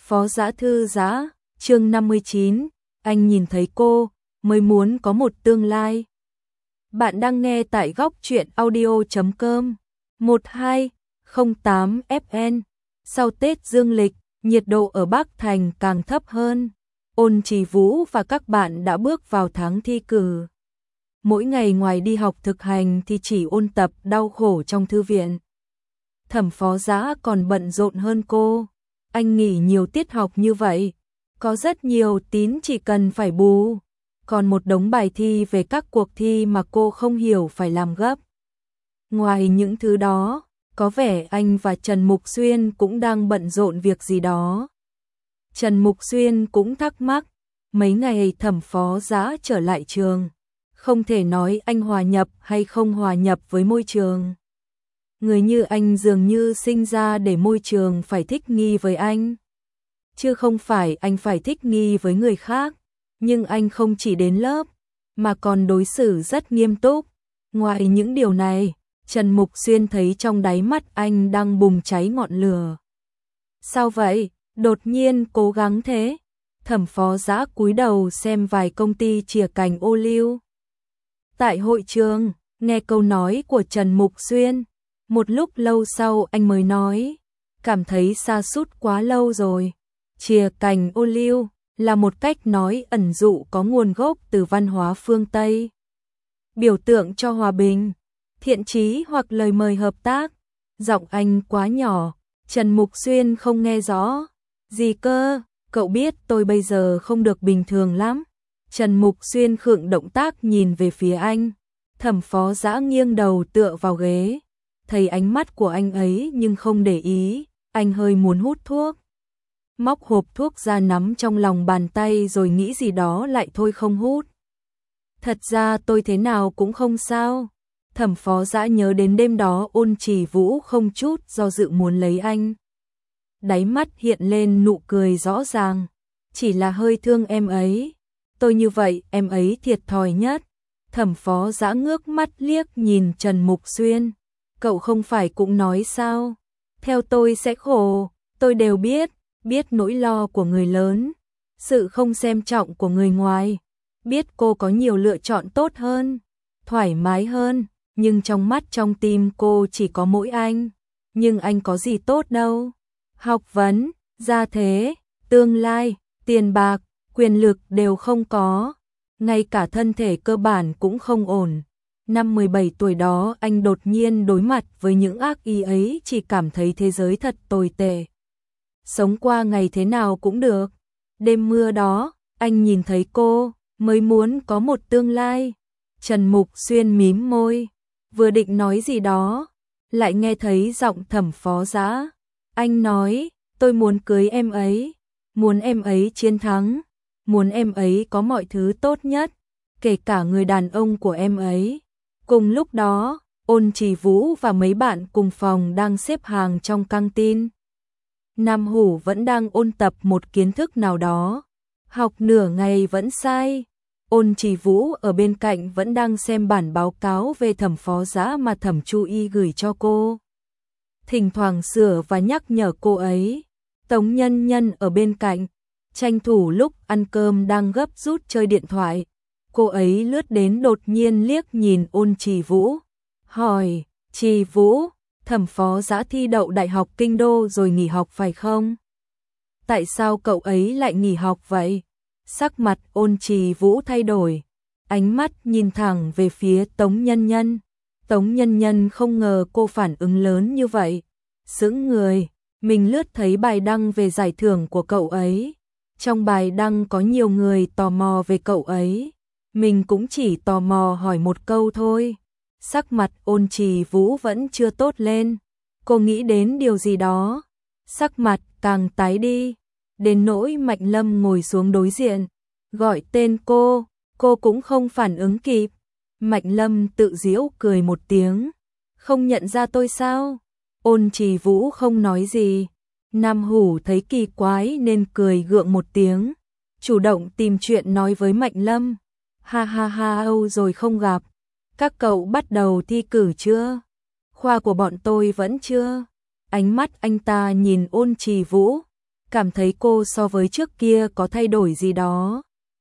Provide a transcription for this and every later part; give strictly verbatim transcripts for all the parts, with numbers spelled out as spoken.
Phó Dã thư giã, chương năm mươi chín, anh nhìn thấy cô, mới muốn có một tương lai. Bạn đang nghe tại góc truyện audio chấm com, một hai không tám F N. Sau Tết Dương lịch, nhiệt độ ở Bắc Thành càng thấp hơn. Ôn Trì Vũ và các bạn đã bước vào tháng thi cử. Mỗi ngày ngoài đi học thực hành thì chỉ ôn tập đau khổ trong thư viện. Thẩm Phó Dã còn bận rộn hơn cô. Anh nghỉ nhiều tiết học như vậy, có rất nhiều tín chỉ cần phải bù, còn một đống bài thi về các cuộc thi mà cô không hiểu phải làm gấp. Ngoài những thứ đó, có vẻ anh và Trần Mục Xuyên cũng đang bận rộn việc gì đó. Trần Mục Xuyên cũng thắc mắc, mấy ngày Thẩm Phó Dã trở lại trường, không thể nói anh hòa nhập hay không hòa nhập với môi trường. Người như anh dường như sinh ra để môi trường phải thích nghi với anh, chứ không phải anh phải thích nghi với người khác. Nhưng anh không chỉ đến lớp, mà còn đối xử rất nghiêm túc. Ngoài những điều này, Trần Mục Xuyên thấy trong đáy mắt anh đang bùng cháy ngọn lửa. Sao vậy? Đột nhiên cố gắng thế. Thẩm Phó Dã cúi đầu xem vài công ty chìa cành ô liu. Tại hội trường, nghe câu nói của Trần Mục Xuyên, một lúc lâu sau anh mới nói, cảm thấy sa sút quá lâu rồi. Chìa cành ô liu là một cách nói ẩn dụ có nguồn gốc từ văn hóa phương Tây, biểu tượng cho hòa bình, thiện chí hoặc lời mời hợp tác. Giọng anh quá nhỏ, Trần Mục Xuyên không nghe rõ. Gì cơ? Cậu biết tôi bây giờ không được bình thường lắm. Trần Mục Xuyên khựng động tác nhìn về phía anh. Thẩm Phó Dã nghiêng đầu tựa vào ghế, thấy ánh mắt của anh ấy nhưng không để ý. Anh hơi muốn hút thuốc, móc hộp thuốc ra nắm trong lòng bàn tay rồi nghĩ gì đó lại thôi không hút. Thật ra tôi thế nào cũng không sao. Thẩm Phó Dã nhớ đến đêm đó Ôn Trì Vũ không chút do dự muốn lấy anh. Đáy mắt hiện lên nụ cười rõ ràng. Chỉ là hơi thương em ấy. Tôi như vậy em ấy thiệt thòi nhất. Thẩm Phó Dã ngước mắt liếc nhìn Trần Mục Xuyên. Cậu không phải cũng nói sao? Theo tôi sẽ khổ. Tôi đều biết. Biết nỗi lo của người lớn, sự không xem trọng của người ngoài, biết cô có nhiều lựa chọn tốt hơn, thoải mái hơn, nhưng trong mắt trong tim cô chỉ có mỗi anh. Nhưng anh có gì tốt đâu. Học vấn, gia thế, tương lai, tiền bạc, quyền lực đều không có, ngay cả thân thể cơ bản cũng không ổn. Năm mười bảy tuổi đó anh đột nhiên đối mặt với những ác ý ấy, chỉ cảm thấy thế giới thật tồi tệ. Sống qua ngày thế nào cũng được. Đêm mưa đó, anh nhìn thấy cô, mới muốn có một tương lai. Trần Mục Xuyên mím môi, vừa định nói gì đó, lại nghe thấy giọng Thẩm Phó Dã. Anh nói, tôi muốn cưới em ấy, muốn em ấy chiến thắng, muốn em ấy có mọi thứ tốt nhất, kể cả người đàn ông của em ấy. Cùng lúc đó, Ôn Trì Vũ và mấy bạn cùng phòng đang xếp hàng trong căng tin. Nam Hủ vẫn đang ôn tập một kiến thức nào đó, học nửa ngày vẫn sai. Ôn Trì Vũ ở bên cạnh vẫn đang xem bản báo cáo về Thẩm Phó Dã mà Thẩm Chu Y gửi cho cô, thỉnh thoảng sửa và nhắc nhở cô ấy. Tống Nhân Nhân ở bên cạnh, tranh thủ lúc ăn cơm đang gấp rút chơi điện thoại. Cô ấy lướt đến đột nhiên liếc nhìn Ôn Trì Vũ, hỏi, Trì Vũ, Thẩm Phó Dã thi đậu Đại học Kinh Đô rồi nghỉ học phải không? Tại sao cậu ấy lại nghỉ học vậy? Sắc mặt Ôn Trì Vũ thay đổi, ánh mắt nhìn thẳng về phía Tống Nhân Nhân. Tống Nhân Nhân không ngờ cô phản ứng lớn như vậy, sững người. Mình lướt thấy bài đăng về giải thưởng của cậu ấy. Trong bài đăng có nhiều người tò mò về cậu ấy. Mình cũng chỉ tò mò hỏi một câu thôi. Sắc mặt Ôn Trì Vũ vẫn chưa tốt lên. Cô nghĩ đến điều gì đó, sắc mặt càng tái đi, đến nỗi Mạnh Lâm ngồi xuống đối diện, gọi tên cô, cô cũng không phản ứng kịp. Mạnh Lâm tự giễu cười một tiếng, không nhận ra tôi sao? Ôn Trì Vũ không nói gì. Nam Hủ thấy kỳ quái nên cười gượng một tiếng, chủ động tìm chuyện nói với Mạnh Lâm. Ha ha ha, âu rồi không gặp. Các cậu bắt đầu thi cử chưa? Khoa của bọn tôi vẫn chưa. Ánh mắt anh ta nhìn Ôn Trì Vũ, cảm thấy cô so với trước kia có thay đổi gì đó.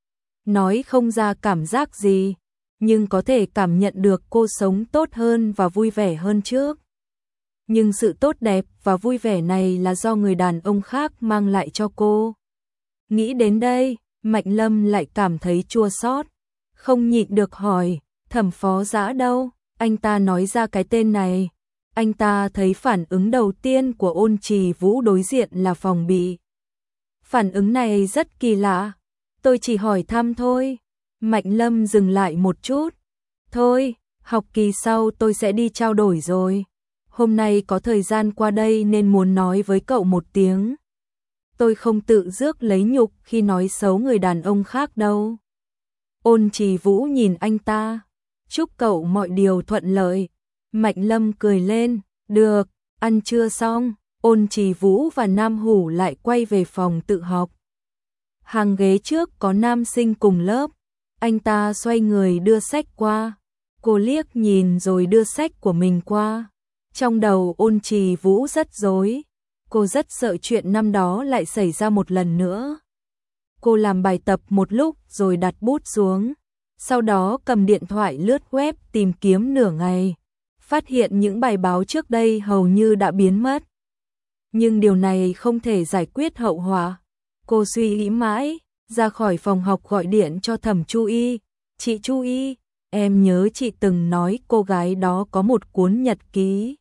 Nói không ra cảm giác gì, nhưng có thể cảm nhận được cô sống tốt hơn và vui vẻ hơn trước. Nhưng sự tốt đẹp và vui vẻ này là do người đàn ông khác mang lại cho cô. Nghĩ đến đây, Mạnh Lâm lại cảm thấy chua xót, không nhịn được hỏi, Thẩm Phó Dã đâu? Anh ta nói ra cái tên này, anh ta thấy phản ứng đầu tiên của Ôn Trì Vũ đối diện là phòng bị. Phản ứng này rất kỳ lạ, tôi chỉ hỏi thăm thôi. Mạnh Lâm dừng lại một chút, thôi, học kỳ sau tôi sẽ đi trao đổi rồi. Hôm nay có thời gian qua đây nên muốn nói với cậu một tiếng. Tôi không tự rước lấy nhục khi nói xấu người đàn ông khác đâu. Ôn Trì Vũ nhìn anh ta, chúc cậu mọi điều thuận lợi. Mạnh Lâm cười lên, được, ăn trưa xong, Ôn Trì Vũ và Nam Hủ lại quay về phòng tự học. Hàng ghế trước có nam sinh cùng lớp, anh ta xoay người đưa sách qua. Cô liếc nhìn rồi đưa sách của mình qua. Trong đầu Ôn Trì Vũ rất rối, cô rất sợ chuyện năm đó lại xảy ra một lần nữa. Cô làm bài tập một lúc rồi đặt bút xuống, sau đó cầm điện thoại lướt web tìm kiếm nửa ngày, phát hiện những bài báo trước đây hầu như đã biến mất. Nhưng điều này không thể giải quyết hậu họa. Cô suy nghĩ mãi, ra khỏi phòng học gọi điện cho Thẩm Chu Y. Chị Chu Y, em nhớ chị từng nói cô gái đó có một cuốn nhật ký.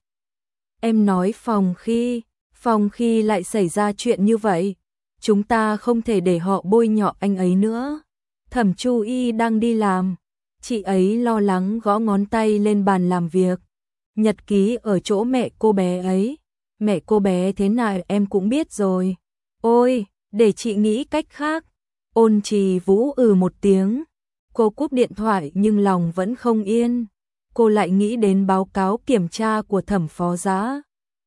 Em nói phòng khi, phòng khi lại xảy ra chuyện như vậy. Chúng ta không thể để họ bôi nhọ anh ấy nữa. Thẩm Chu Y đang đi làm. Chị ấy lo lắng gõ ngón tay lên bàn làm việc. Nhật ký ở chỗ mẹ cô bé ấy. Mẹ cô bé thế nào em cũng biết rồi. Ôi, để chị nghĩ cách khác. Ôn Trì Vũ ừ một tiếng. Cô cúp điện thoại nhưng lòng vẫn không yên. Cô lại nghĩ đến báo cáo kiểm tra của Thẩm Phó Dã.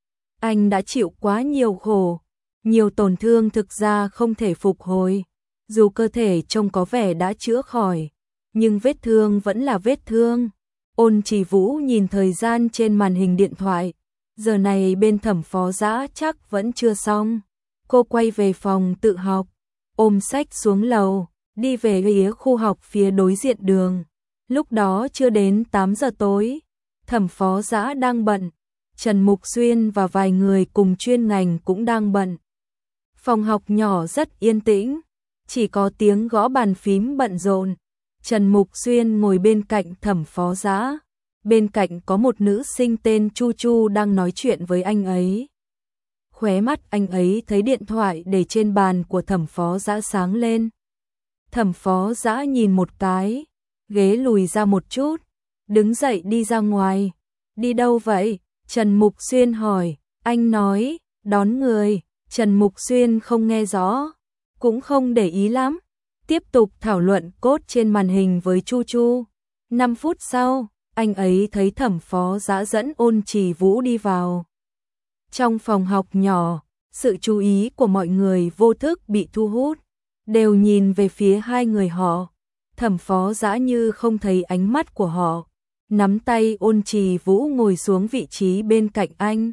Anh đã chịu quá nhiều khổ, nhiều tổn thương thực ra không thể phục hồi. Dù cơ thể trông có vẻ đã chữa khỏi, nhưng vết thương vẫn là vết thương. Ôn Trì Vũ nhìn thời gian trên màn hình điện thoại. Giờ này bên Thẩm Phó Dã chắc vẫn chưa xong. Cô quay về phòng tự học, ôm sách xuống lầu, đi về phía khu học phía đối diện đường. Lúc đó chưa đến tám giờ tối, Thẩm Phó Dã đang bận, Trần Mục Xuyên và vài người cùng chuyên ngành cũng đang bận. Phòng học nhỏ rất yên tĩnh, chỉ có tiếng gõ bàn phím bận rộn. Trần Mục Xuyên ngồi bên cạnh Thẩm Phó Dã, bên cạnh có một nữ sinh tên Chu Chu đang nói chuyện với anh ấy. Khóe mắt anh ấy thấy điện thoại để trên bàn của Thẩm Phó Dã sáng lên. Thẩm Phó Dã nhìn một cái, ghế lùi ra một chút, đứng dậy đi ra ngoài. Đi đâu vậy? Trần Mục Xuyên hỏi. Anh nói, đón người. Trần Mục Xuyên không nghe rõ, cũng không để ý lắm. Tiếp tục thảo luận code trên màn hình với Chu Chu. năm phút sau, anh ấy thấy Thẩm Phó Dã dẫn Ôn Trì Vũ đi vào. Trong phòng học nhỏ, sự chú ý của mọi người vô thức bị thu hút, đều nhìn về phía hai người họ. Thẩm Phó Dã như không thấy ánh mắt của họ, nắm tay Ôn Trì Vũ ngồi xuống vị trí bên cạnh anh.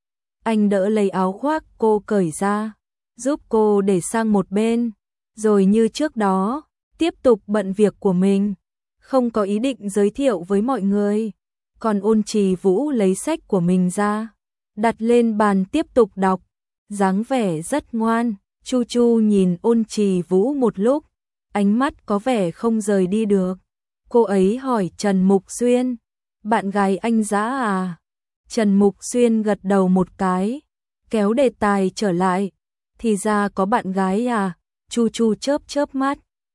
Anh đỡ lấy áo khoác cô cởi ra, giúp cô để sang một bên, rồi như trước đó, tiếp tục bận việc của mình, không có ý định giới thiệu với mọi người. Còn Ôn Trì Vũ lấy sách của mình ra, đặt lên bàn tiếp tục đọc, dáng vẻ rất ngoan. Chu Chu nhìn Ôn Trì Vũ một lúc, ánh mắt có vẻ không rời đi được. Cô ấy hỏi Trần Mục Xuyên, bạn gái anh Dã à? Trần Mục Xuyên gật đầu một cái, kéo đề tài trở lại. Thì ra có bạn gái à? Chu Chu chớp chớp mắt,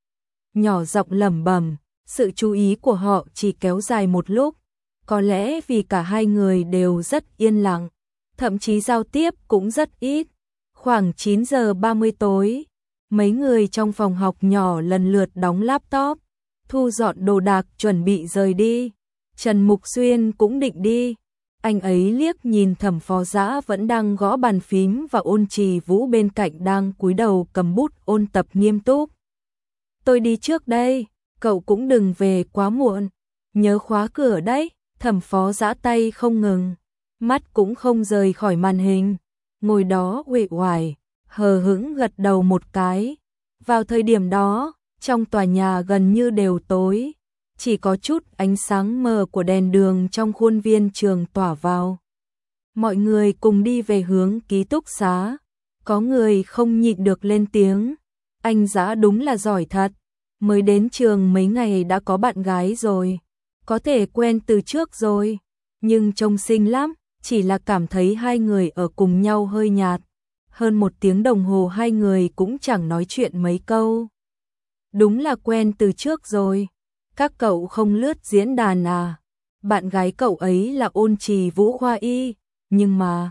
nhỏ giọng lẩm bẩm. Sự chú ý của họ chỉ kéo dài một lúc, có lẽ vì cả hai người đều rất yên lặng, thậm chí giao tiếp cũng rất ít. Khoảng chín giờ ba mươi tối, mấy người trong phòng học nhỏ lần lượt đóng laptop, thu dọn đồ đạc chuẩn bị rời đi. Trần Mục Xuyên cũng định đi. Anh ấy liếc nhìn Thẩm Phó Dã vẫn đang gõ bàn phím và Ôn Trì Vũ bên cạnh đang cúi đầu cầm bút ôn tập nghiêm túc. Tôi đi trước đây, cậu cũng đừng về quá muộn, nhớ khóa cửa đấy. Thẩm Phó Dã tay không ngừng, mắt cũng không rời khỏi màn hình, ngồi đó uể oải, hờ hững gật đầu một cái. Vào thời điểm đó, trong tòa nhà gần như đều tối, chỉ có chút ánh sáng mờ của đèn đường trong khuôn viên trường tỏa vào. Mọi người cùng đi về hướng ký túc xá, có người không nhịn được lên tiếng, anh Dã đúng là giỏi thật, mới đến trường mấy ngày đã có bạn gái rồi, có thể quen từ trước rồi, nhưng trông xinh lắm, chỉ là cảm thấy hai người ở cùng nhau hơi nhạt. Hơn một tiếng đồng hồ hai người cũng chẳng nói chuyện mấy câu. Đúng là quen từ trước rồi. Các cậu không lướt diễn đàn à? Bạn gái cậu ấy là Ôn Trì Vũ khoa y, nhưng mà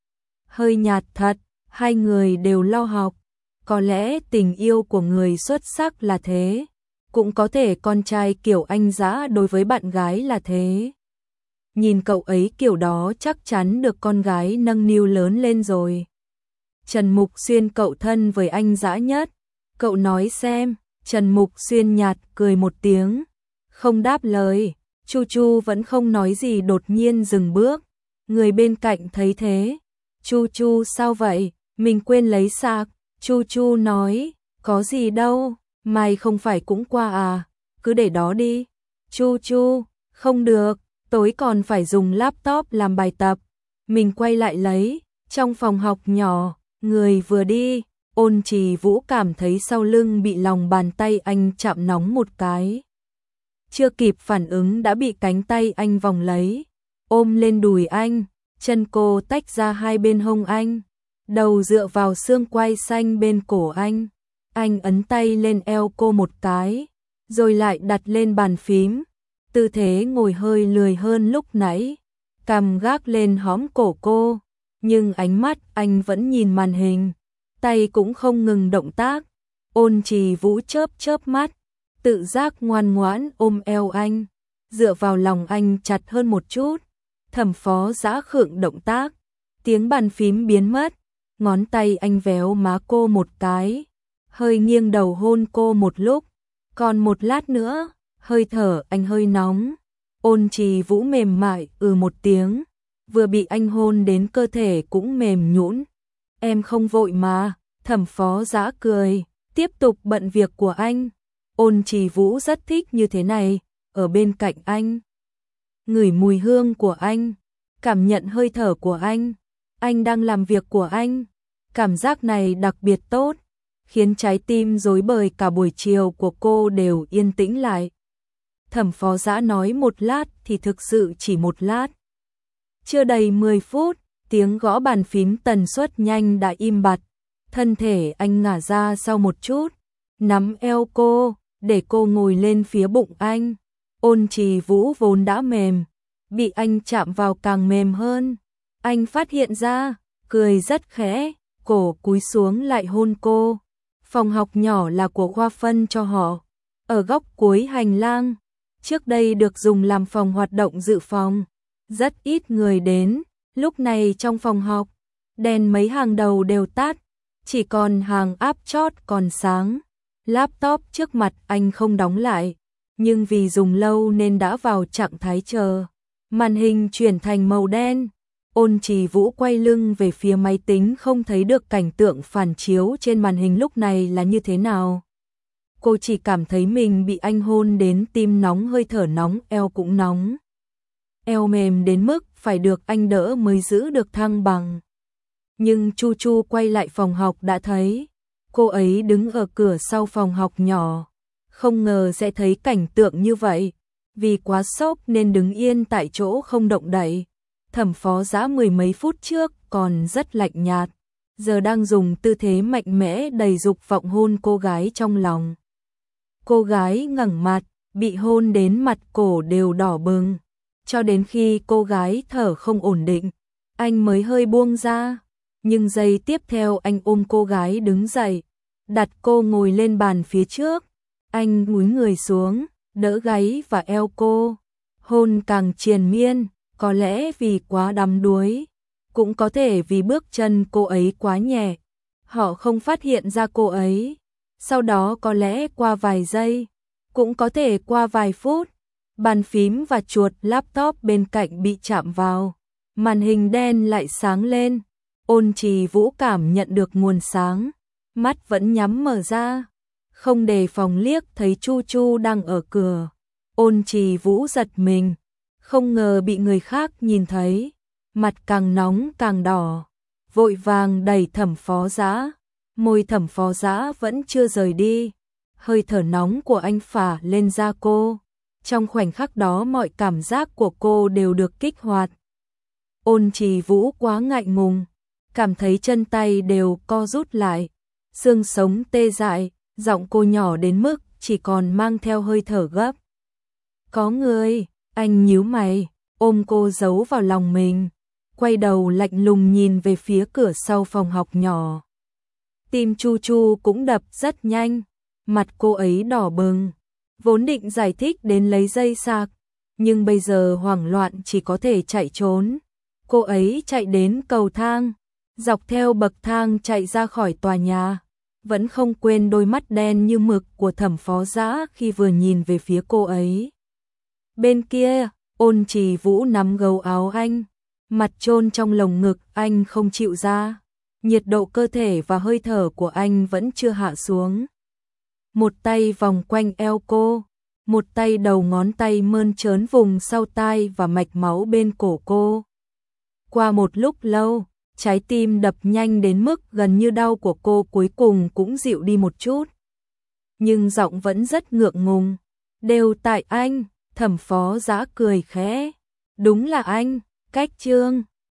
hơi nhạt thật, hai người đều lo học. Có lẽ tình yêu của người xuất sắc là thế, cũng có thể con trai kiểu anh Dã đối với bạn gái là thế. Nhìn cậu ấy kiểu đó chắc chắn được con gái nâng niu lớn lên rồi. Trần Mục Xuyên cậu thân với anh Dã nhất, cậu nói xem. Trần Mục Xuyên nhạt cười một tiếng, không đáp lời. Chu Chu vẫn không nói gì, đột nhiên dừng bước. Người bên cạnh thấy thế, Chu Chu sao vậy, mình quên lấy sạc. Chu Chu nói, có gì đâu, mày không phải cũng qua à, cứ để đó đi. Chu Chu, không được, tối còn phải dùng laptop làm bài tập. Mình quay lại lấy, trong phòng học nhỏ, người vừa đi, Ôn Trì Vũ cảm thấy sau lưng bị lòng bàn tay anh chạm nóng một cái. Chưa kịp phản ứng đã bị cánh tay anh vòng lấy, ôm lên đùi anh, chân cô tách ra hai bên hông anh, đầu dựa vào xương quai xanh bên cổ anh. Anh ấn tay lên eo cô một cái, rồi lại đặt lên bàn phím, tư thế ngồi hơi lười hơn lúc nãy, cằm gác lên hõm cổ cô, nhưng ánh mắt anh vẫn nhìn màn hình, tay cũng không ngừng động tác. Ôn Trì Vũ chớp chớp mắt, tự giác ngoan ngoãn ôm eo anh, dựa vào lòng anh chặt hơn một chút. Thẩm Phó Dã khựng động tác, tiếng bàn phím biến mất, ngón tay anh véo má cô một cái, hơi nghiêng đầu hôn cô một lúc, còn một lát nữa, hơi thở anh hơi nóng. Ôn Trì Vũ mềm mại ừ một tiếng, vừa bị anh hôn đến cơ thể cũng mềm nhũn. Em không vội mà. Thẩm Phó Dã cười, tiếp tục bận việc của anh. Ôn Trì Vũ rất thích như thế này, ở bên cạnh anh, ngửi mùi hương của anh, cảm nhận hơi thở của anh, anh đang làm việc của anh. Cảm giác này đặc biệt tốt, khiến trái tim rối bời cả buổi chiều của cô đều yên tĩnh lại. Thẩm Phó Dã nói một lát thì thực sự chỉ một lát. Chưa đầy mười phút, tiếng gõ bàn phím tần suất nhanh đã im bặt. Thân thể anh ngả ra sau một chút, nắm eo cô, để cô ngồi lên phía bụng anh. Ôn Trì Vũ vốn đã mềm, bị anh chạm vào càng mềm hơn. Anh phát hiện ra, cười rất khẽ, cổ cúi xuống lại hôn cô. Phòng học nhỏ là của khoa phân cho họ, ở góc cuối hành lang. Trước đây được dùng làm phòng hoạt động dự phòng, rất ít người đến. Lúc này trong phòng học, đèn mấy hàng đầu đều tắt, chỉ còn hàng áp chót còn sáng. Laptop trước mặt anh không đóng lại, nhưng vì dùng lâu nên đã vào trạng thái chờ. Màn hình chuyển thành màu đen. Ôn Trì Vũ quay lưng về phía máy tính, không thấy được cảnh tượng phản chiếu trên màn hình lúc này là như thế nào. Cô chỉ cảm thấy mình bị anh hôn đến tim nóng, hơi thở nóng, eo cũng nóng. Eo mềm đến mức phải được anh đỡ mới giữ được thăng bằng. Nhưng Chu Chu quay lại phòng học đã thấy, cô ấy đứng ở cửa sau phòng học nhỏ, không ngờ sẽ thấy cảnh tượng như vậy. Vì quá sốc nên đứng yên tại chỗ không động đậy. Thẩm Phó Dã mười mấy phút trước còn rất lạnh nhạt, giờ đang dùng tư thế mạnh mẽ đầy dục vọng hôn cô gái trong lòng. Cô gái ngẩng mặt, bị hôn đến mặt cổ đều đỏ bừng, cho đến khi cô gái thở không ổn định, anh mới hơi buông ra. Nhưng giây tiếp theo anh ôm cô gái đứng dậy, đặt cô ngồi lên bàn phía trước. Anh cúi người xuống, đỡ gáy và eo cô, hôn càng triền miên, có lẽ vì quá đắm đuối, cũng có thể vì bước chân cô ấy quá nhẹ. Họ không phát hiện ra cô ấy. Sau đó có lẽ qua vài giây, cũng có thể qua vài phút, bàn phím và chuột laptop bên cạnh bị chạm vào, màn hình đen lại sáng lên. Ôn Trì Vũ cảm nhận được nguồn sáng, mắt vẫn nhắm mở ra, không đề phòng liếc thấy Chu Chu đang ở cửa. Ôn Trì Vũ giật mình, không ngờ bị người khác nhìn thấy, mặt càng nóng càng đỏ, vội vàng đẩy Thẩm Phó Dã, môi Thẩm Phó Dã vẫn chưa rời đi, hơi thở nóng của anh phả lên da cô, trong khoảnh khắc đó mọi cảm giác của cô đều được kích hoạt. Ôn Trì Vũ quá ngại ngùng, cảm thấy chân tay đều co rút lại, xương sống tê dại, giọng cô nhỏ đến mức chỉ còn mang theo hơi thở gấp. Có người, anh nhíu mày, ôm cô giấu vào lòng mình, quay đầu lạnh lùng nhìn về phía cửa sau phòng học nhỏ. Tim Chu Chu cũng đập rất nhanh, mặt cô ấy đỏ bừng, vốn định giải thích đến lấy dây sạc, nhưng bây giờ hoảng loạn chỉ có thể chạy trốn. Cô ấy chạy đến cầu thang, dọc theo bậc thang chạy ra khỏi tòa nhà, vẫn không quên đôi mắt đen như mực của Thẩm Phó Dã khi vừa nhìn về phía cô ấy. Bên kia, Ôn Trì Vũ nắm gấu áo anh, mặt chôn trong lồng ngực anh không chịu ra, nhiệt độ cơ thể và hơi thở của anh vẫn chưa hạ xuống. Một tay vòng quanh eo cô, một tay đầu ngón tay mơn trớn vùng sau tai và mạch máu bên cổ cô. Qua một lúc lâu, trái tim đập nhanh đến mức gần như đau của cô cuối cùng cũng dịu đi một chút. Nhưng giọng vẫn rất ngượng ngùng. Đều tại anh, Thẩm Phó Dã cười khẽ. Đúng là anh, cách Trương.